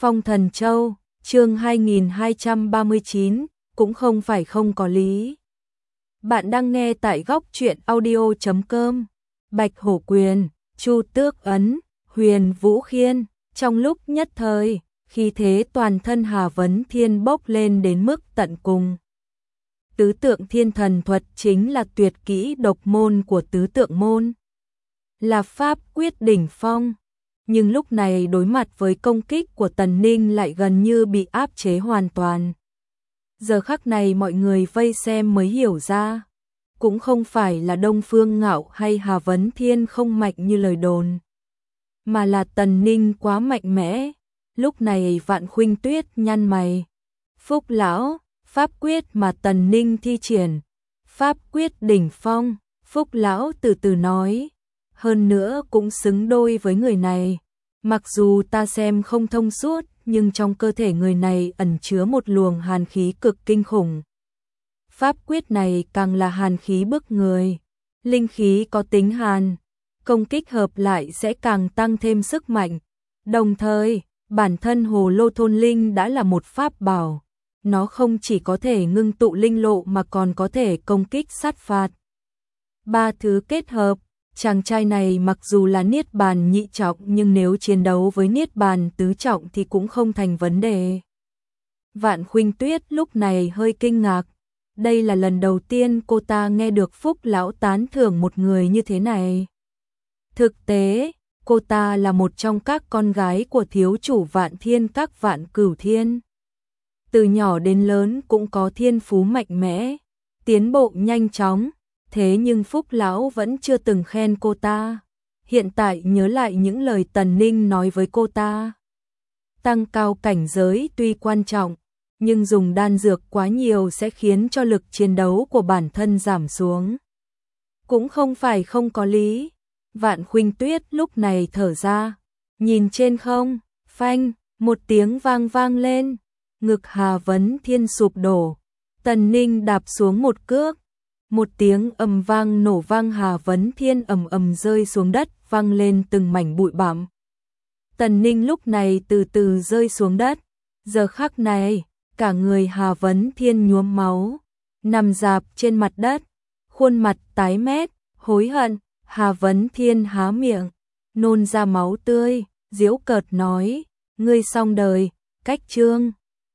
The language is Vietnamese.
Phong Thần Châu, chương 2239, cũng không phải không có lý. Bạn đang nghe tại góc truyện audio.com. Bạch Hổ Quyền, Chu Tước Ấn, Huyền Vũ Khiên, trong lúc nhất thời, khi thế toàn thân Hà Vấn Thiên bốc lên đến mức tận cùng. Tứ tượng thiên thần thuật chính là tuyệt kỹ độc môn của tứ tượng môn, là pháp quyết đỉnh phong. Nhưng lúc này đối mặt với công kích của Tần Ninh lại gần như bị áp chế hoàn toàn. Giờ khắc này mọi người vây xem mới hiểu ra, cũng không phải là Đông Phương Ngạo hay Hà Vấn Thiên không mạnh như lời đồn, mà là Tần Ninh quá mạnh mẽ. Lúc này Vạn Khuynh Tuyết nhăn mày. Phúc lão, pháp quyết mà Tần Ninh thi triển, pháp quyết đỉnh phong. Phúc lão từ từ nói, hơn nữa cũng xứng đôi với người này. Mặc dù ta xem không thông suốt, nhưng trong cơ thể người này ẩn chứa một luồng hàn khí cực kinh khủng. Pháp quyết này càng là hàn khí bức người, linh khí có tính hàn, công kích hợp lại sẽ càng tăng thêm sức mạnh. Đồng thời, bản thân Hồ Lô Thôn Linh đã là một pháp bảo, nó không chỉ có thể ngưng tụ linh lộ mà còn có thể công kích sát phạt. Ba thứ kết hợp. Chàng trai này mặc dù là Niết Bàn nhị trọng nhưng nếu chiến đấu với Niết Bàn tứ trọng thì cũng không thành vấn đề. Vạn Khuynh Tuyết lúc này hơi kinh ngạc. Đây là lần đầu tiên cô ta nghe được Phúc lão tán thưởng một người như thế này. Thực tế, cô ta là một trong các con gái của thiếu chủ Vạn Thiên các Vạn Cửu Thiên. Từ nhỏ đến lớn cũng có thiên phú mạnh mẽ, tiến bộ nhanh chóng. Thế nhưng Phúc lão vẫn chưa từng khen cô ta. Hiện tại nhớ lại những lời Tần Ninh nói với cô ta. Tăng cao cảnh giới tuy quan trọng, nhưng dùng đan dược quá nhiều sẽ khiến cho lực chiến đấu của bản thân giảm xuống. Cũng không phải không có lý. Vạn Khuynh Tuyết lúc này thở ra, nhìn trên không, phanh, một tiếng vang vang lên, ngực Hà Vấn Thiên sụp đổ. Tần Ninh đạp xuống một cước. Một tiếng ầm vang nổ vang, Hà Vấn Thiên ầm ầm rơi xuống đất, vang lên từng mảnh bụi bặm. Tần Ninh lúc này từ từ rơi xuống đất. Giờ khắc này, cả người Hà Vấn Thiên nhuốm máu, nằm rạp trên mặt đất, khuôn mặt tái mét, hối hận. Hà Vấn Thiên há miệng, nôn ra máu tươi, giễu cợt nói, ngươi xong đời, cách chương.